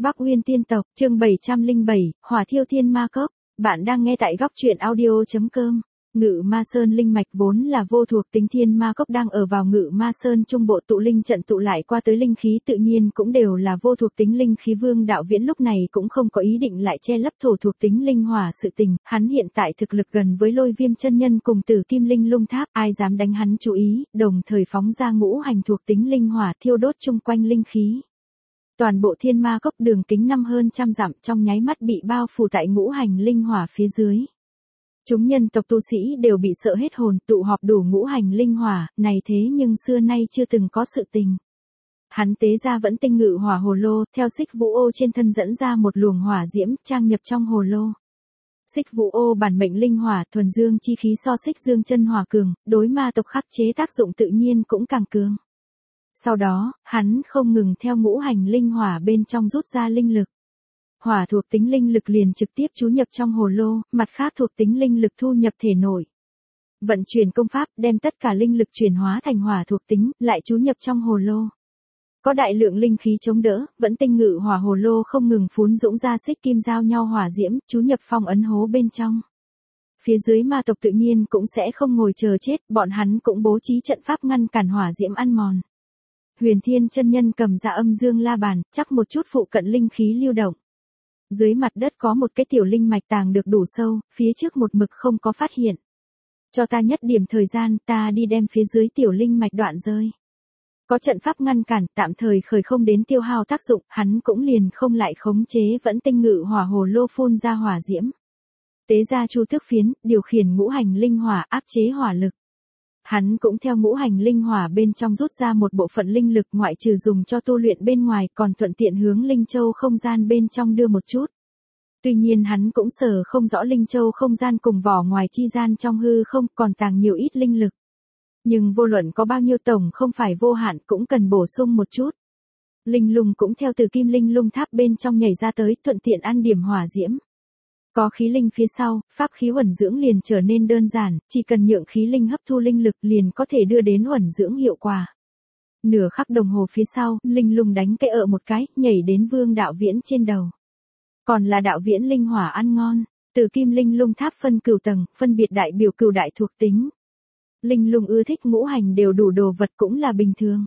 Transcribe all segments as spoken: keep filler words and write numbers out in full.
Bắc Uyên Tiên Tộc, chương bảy trăm lẻ bảy, Hỏa Thiêu Thiên Ma Cốc. Bạn đang nghe tại góc truyện audio chấm com. Ngự Ma Sơn linh mạch vốn là vô thuộc tính thiên ma cốc đang ở vào Ngự Ma Sơn trung bộ tụ linh trận tụ lại qua tới linh khí tự nhiên cũng đều là vô thuộc tính linh khí. Vương Đạo Viễn lúc này cũng không có ý định lại che lấp thổ thuộc tính linh hỏa sự tình, hắn hiện tại thực lực gần với Lôi Viêm chân nhân cùng Tử Kim Linh Lung Tháp, ai dám đánh hắn chú ý, đồng thời phóng ra ngũ hành thuộc tính linh hỏa thiêu đốt chung quanh linh khí. Toàn bộ thiên ma cốc đường kính năm hơn trăm dặm trong nháy mắt bị bao phủ tại ngũ hành linh hỏa phía dưới. Chúng nhân tộc tu sĩ đều bị sợ hết hồn, tụ họp đủ ngũ hành linh hỏa, này thế nhưng xưa nay chưa từng có sự tình. Hắn tế ra vẫn tinh ngự hỏa hồ lô, theo xích vũ ô trên thân dẫn ra một luồng hỏa diễm, trang nhập trong hồ lô. Xích vũ ô bản mệnh linh hỏa, thuần dương chi khí so xích dương chân hỏa cường, đối ma tộc khắc chế tác dụng tự nhiên cũng càng cường. Sau đó, hắn không ngừng theo ngũ hành linh hỏa bên trong rút ra linh lực. Hỏa thuộc tính linh lực liền trực tiếp chú nhập trong hồ lô, mặt khác thuộc tính linh lực thu nhập thể nội. Vận chuyển công pháp đem tất cả linh lực chuyển hóa thành hỏa thuộc tính, lại chú nhập trong hồ lô. Có đại lượng linh khí chống đỡ, vẫn tinh ngự hỏa hồ lô không ngừng phún dũng ra xích kim giao nhau hỏa diễm, chú nhập phong ấn hố bên trong. Phía dưới ma tộc tự nhiên cũng sẽ không ngồi chờ chết, bọn hắn cũng bố trí trận pháp ngăn cản hỏa diễm ăn mòn. Huyền Thiên chân nhân cầm ra âm dương la bàn, chắc một chút phụ cận linh khí lưu động. Dưới mặt đất có một cái tiểu linh mạch tàng được đủ sâu, phía trước một mực không có phát hiện. Cho ta nhất điểm thời gian, ta đi đem phía dưới tiểu linh mạch đoạn rơi. Có trận pháp ngăn cản, tạm thời khởi không đến tiêu hao tác dụng, hắn cũng liền không lại khống chế vẫn tinh ngự hỏa hồ lô phun ra hỏa diễm. Tế ra chu tước phiến, điều khiển ngũ hành linh hỏa áp chế hỏa lực. Hắn cũng theo ngũ hành linh hỏa bên trong rút ra một bộ phận linh lực ngoại trừ dùng cho tu luyện bên ngoài còn thuận tiện hướng linh châu không gian bên trong đưa một chút. Tuy nhiên hắn cũng sở không rõ linh châu không gian cùng vỏ ngoài chi gian trong hư không còn tàng nhiều ít linh lực. Nhưng vô luận có bao nhiêu tổng không phải vô hạn cũng cần bổ sung một chút. Linh lung cũng theo Tử Kim Linh Lung Tháp bên trong nhảy ra tới thuận tiện ăn điểm hỏa diễm. Có khí linh phía sau, pháp khí uẩn dưỡng liền trở nên đơn giản, chỉ cần nhượng khí linh hấp thu linh lực liền có thể đưa đến uẩn dưỡng hiệu quả. Nửa khắc đồng hồ phía sau, linh lung đánh cái ợ một cái, nhảy đến Vương Đạo Viễn trên đầu. Còn là Đạo Viễn linh hỏa ăn ngon, Tử Kim Linh Lung Tháp phân cửu tầng, phân biệt đại biểu cửu đại thuộc tính. Linh lung ưa thích ngũ hành đều đủ đồ vật cũng là bình thường.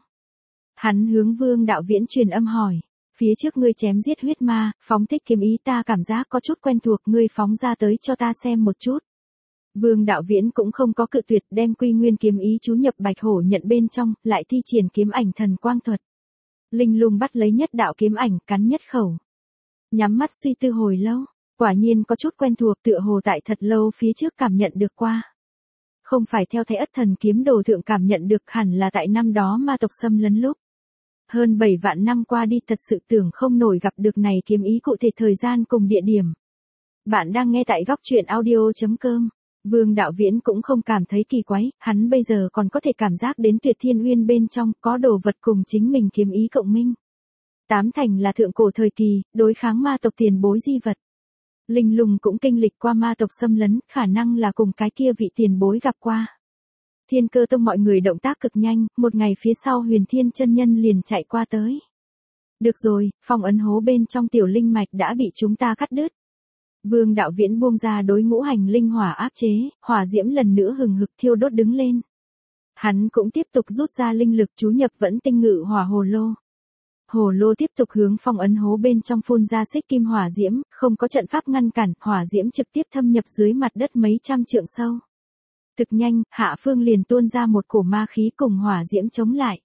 Hắn hướng Vương Đạo Viễn truyền âm hỏi. Phía trước ngươi chém giết huyết ma, phóng thích kiếm ý ta cảm giác có chút quen thuộc, ngươi phóng ra tới cho ta xem một chút. Vương Đạo Viễn cũng không có cự tuyệt, đem quy nguyên kiếm ý chú nhập bạch hổ nhận bên trong, lại thi triển kiếm ảnh thần quang thuật. Linh lung bắt lấy nhất đạo kiếm ảnh, cắn nhất khẩu. Nhắm mắt suy tư hồi lâu, quả nhiên có chút quen thuộc, tựa hồ tại thật lâu phía trước cảm nhận được qua. Không phải theo Thái Ất Thần Kiếm Đồ thượng cảm nhận được, hẳn là tại năm đó ma tộc xâm lấn lúc. Hơn bảy vạn năm qua đi thật sự tưởng không nổi gặp được này kiếm ý cụ thể thời gian cùng địa điểm. Bạn đang nghe tại góc truyện audio chấm com. Vương Đạo Viễn cũng không cảm thấy kỳ quái, hắn bây giờ còn có thể cảm giác đến Tuyệt Thiên Uyên bên trong có đồ vật cùng chính mình kiếm ý cộng minh. Tám thành là thượng cổ thời kỳ, đối kháng ma tộc tiền bối di vật. Linh lung cũng kinh lịch qua ma tộc xâm lấn, khả năng là cùng cái kia vị tiền bối gặp qua. Thiên Cơ Tông mọi người động tác cực nhanh, một ngày phía sau Huyền Thiên chân nhân liền chạy qua tới. Được rồi, phong ấn hố bên trong tiểu linh mạch đã bị chúng ta cắt đứt. Vương Đạo Viễn buông ra đối ngũ hành linh hỏa áp chế, hỏa diễm lần nữa hừng hực thiêu đốt đứng lên. Hắn cũng tiếp tục rút ra linh lực chú nhập vẫn tinh ngự hỏa hồ lô. Hồ lô tiếp tục hướng phong ấn hố bên trong phun ra xích kim hỏa diễm, không có trận pháp ngăn cản, hỏa diễm trực tiếp thâm nhập dưới mặt đất mấy trăm trượng sâu. Thực nhanh, hạ phương liền tuôn ra một cổ ma khí cùng hỏa diễm chống lại.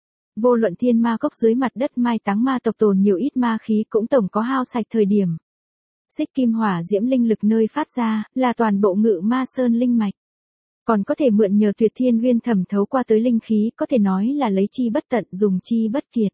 Vô luận thiên ma cốc dưới mặt đất mai táng ma tộc tồn nhiều ít ma khí cũng tổng có hao sạch thời điểm. Xích kim hỏa diễm linh lực nơi phát ra, là toàn bộ Ngự Ma Sơn linh mạch. Còn có thể mượn nhờ Tuyệt Thiên Uyên thẩm thấu qua tới linh khí, có thể nói là lấy chi bất tận dùng chi bất kiệt.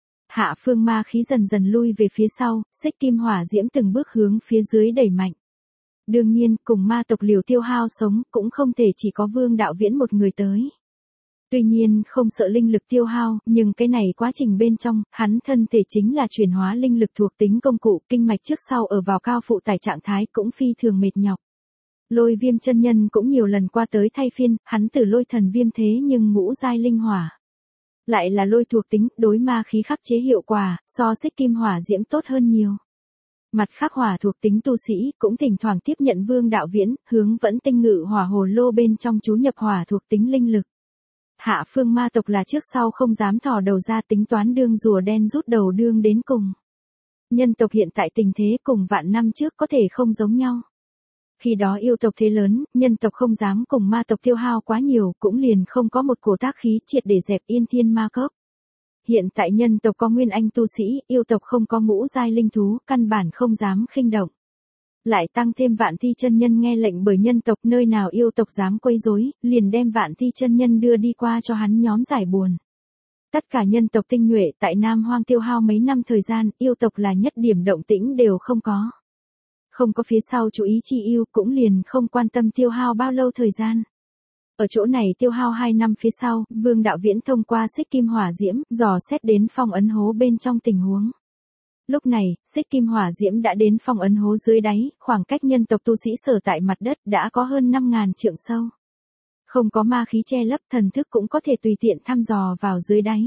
Hạ phương ma khí dần dần lui về phía sau, xích kim hỏa diễm từng bước hướng phía dưới đẩy mạnh. Đương nhiên, cùng ma tộc liều tiêu hao sống, cũng không thể chỉ có Vương Đạo Viễn một người tới. Tuy nhiên, không sợ linh lực tiêu hao, nhưng cái này quá trình bên trong, hắn thân thể chính là chuyển hóa linh lực thuộc tính công cụ, kinh mạch trước sau ở vào cao phụ tải trạng thái cũng phi thường mệt nhọc. Lôi Viêm chân nhân cũng nhiều lần qua tới thay phiên, hắn từ lôi thần viêm thế nhưng ngũ giai linh hỏa. Lại là lôi thuộc tính, đối ma khí khắc chế hiệu quả, so xích kim hỏa diễm tốt hơn nhiều. Mặt khác hỏa thuộc tính tu sĩ cũng thỉnh thoảng tiếp nhận Vương Đạo Viễn, hướng vẫn tinh ngự hỏa hồ lô bên trong chú nhập hỏa thuộc tính linh lực. Hạ phương ma tộc là trước sau không dám thò đầu ra tính toán đương rùa đen rút đầu đương đến cùng. Nhân tộc hiện tại tình thế cùng vạn năm trước có thể không giống nhau. Khi đó yêu tộc thế lớn, nhân tộc không dám cùng ma tộc tiêu hao quá nhiều, cũng liền không có một cổ tác khí triệt để dẹp yên thiên ma cốc. Hiện tại nhân tộc có nguyên anh tu sĩ, yêu tộc không có ngũ giai linh thú, căn bản không dám khinh động. Lại tăng thêm Vạn Thi chân nhân nghe lệnh bởi nhân tộc, nơi nào yêu tộc dám quấy rối, liền đem Vạn Thi chân nhân đưa đi qua cho hắn nhóm giải buồn. Tất cả nhân tộc tinh nhuệ tại Nam Hoang tiêu hao mấy năm thời gian, yêu tộc là nhất điểm động tĩnh đều không có. Không có phía sau chú ý chi yêu, cũng liền không quan tâm tiêu hao bao lâu thời gian. Ở chỗ này tiêu hao hai năm phía sau, Vương Đạo Viễn thông qua xích kim hỏa diễm, dò xét đến phong ấn hố bên trong tình huống. Lúc này, xích kim hỏa diễm đã đến phong ấn hố dưới đáy, khoảng cách nhân tộc tu sĩ sở tại mặt đất đã có hơn năm ngàn trượng sâu. Không có ma khí che lấp, thần thức cũng có thể tùy tiện thăm dò vào dưới đáy.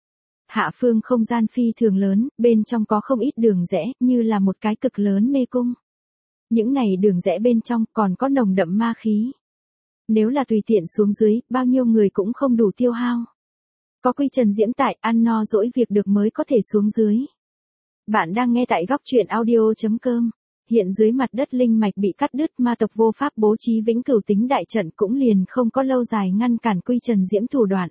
Hạ phương không gian phi thường lớn, bên trong có không ít đường rẽ, như là một cái cực lớn mê cung. Những này đường rẽ bên trong còn có nồng đậm ma khí. Nếu là tùy tiện xuống dưới, bao nhiêu người cũng không đủ tiêu hao. Có Quy Trần Diễm tại, ăn no dỗi việc được mới có thể xuống dưới. Bạn đang nghe tại góc truyện audio chấm com. Hiện dưới mặt đất linh mạch bị cắt đứt, ma tộc vô pháp bố trí vĩnh cửu tính đại trận, cũng liền không có lâu dài ngăn cản Quy Trần Diễm thủ đoạn.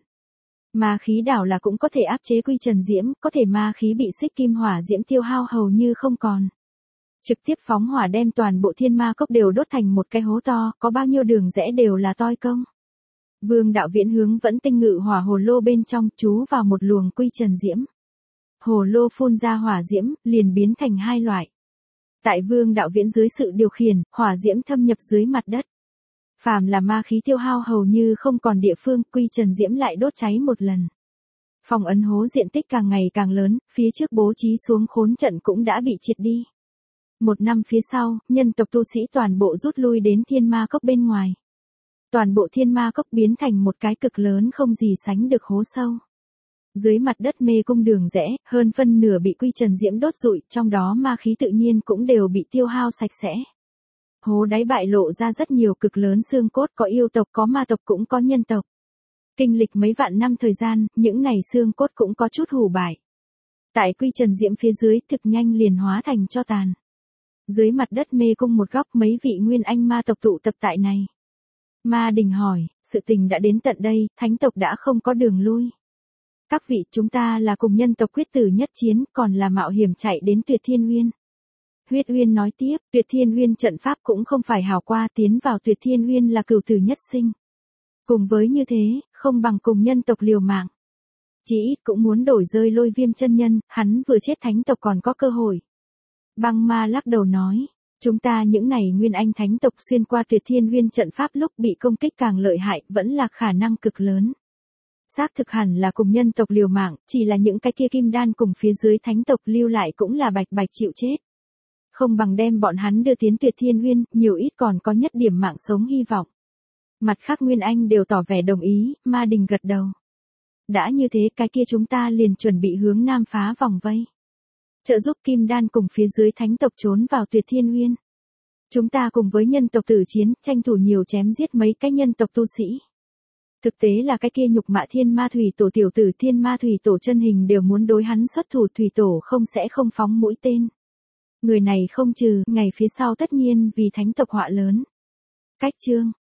Ma khí đảo là cũng có thể áp chế Quy Trần Diễm, có thể ma khí bị xích kim hỏa diễm tiêu hao hầu như không còn. Trực tiếp phóng hỏa đem toàn bộ thiên ma cốc đều đốt thành một cái hố to, có bao nhiêu đường rẽ đều là toi công. Vương Đạo Viễn hướng vẫn tinh ngự hỏa hồ lô bên trong, chú vào một luồng Quy Trần Diễm. Hồ lô phun ra hỏa diễm, liền biến thành hai loại. Tại Vương Đạo Viễn dưới sự điều khiển, hỏa diễm thâm nhập dưới mặt đất. Phàm là ma khí tiêu hao hầu như không còn địa phương, Quy Trần Diễm lại đốt cháy một lần. Phong ấn hố diện tích càng ngày càng lớn, phía trước bố trí xuống khốn trận cũng đã bị triệt đi. Một năm phía sau, nhân tộc tu sĩ toàn bộ rút lui đến thiên ma cốc bên ngoài. Toàn bộ thiên ma cốc biến thành một cái cực lớn không gì sánh được hố sâu. Dưới mặt đất mê cung đường rẽ, hơn phân nửa bị Quy Trần Diễm đốt rụi, trong đó ma khí tự nhiên cũng đều bị tiêu hao sạch sẽ. Hố đáy bại lộ ra rất nhiều cực lớn xương cốt, có yêu tộc, có ma tộc, cũng có nhân tộc. Kinh lịch mấy vạn năm thời gian, những này xương cốt cũng có chút hủ bại. Tại Quy Trần Diễm phía dưới, thực nhanh liền hóa thành tro tàn. Dưới mặt đất mê cung một góc, mấy vị nguyên anh ma tộc tụ tập tại này. Ma Đình hỏi, sự tình đã đến tận đây, thánh tộc đã không có đường lui. Các vị, chúng ta là cùng nhân tộc quyết tử nhất chiến, còn là mạo hiểm chạy đến Tuyệt Thiên Uyên. Huyết Uyên nói tiếp, Tuyệt Thiên Uyên trận pháp cũng không phải hào qua, tiến vào Tuyệt Thiên Uyên là cửu tử nhất sinh. Cùng với như thế, không bằng cùng nhân tộc liều mạng. Chỉ ít cũng muốn đổi rơi Lôi Viêm chân nhân, hắn vừa chết thánh tộc còn có cơ hội. Băng Ma lắc đầu nói, chúng ta những này nguyên anh thánh tộc xuyên qua Tuyệt Thiên Uyên trận pháp lúc bị công kích càng lợi hại, vẫn là khả năng cực lớn. Xác thực hẳn là cùng nhân tộc liều mạng, chỉ là những cái kia kim đan cùng phía dưới thánh tộc lưu lại cũng là bạch bạch chịu chết. Không bằng đem bọn hắn đưa tiến Tuyệt Thiên Uyên, nhiều ít còn có nhất điểm mạng sống hy vọng. Mặt khác nguyên anh đều tỏ vẻ đồng ý, Ma Đình gật đầu. Đã như thế, cái kia chúng ta liền chuẩn bị hướng nam phá vòng vây. Trợ giúp kim đan cùng phía dưới thánh tộc trốn vào Tuyệt Thiên Uyên. Chúng ta cùng với nhân tộc tử chiến, tranh thủ nhiều chém giết mấy cái nhân tộc tu sĩ. Thực tế là cái kia nhục mạ thiên ma thủy tổ tiểu tử thiên ma thủy tổ chân hình đều muốn đối hắn xuất thủ, thủy tổ không sẽ không phóng mũi tên. Người này không trừ, ngày phía sau tất nhiên vì thánh tộc họa lớn. Cách chương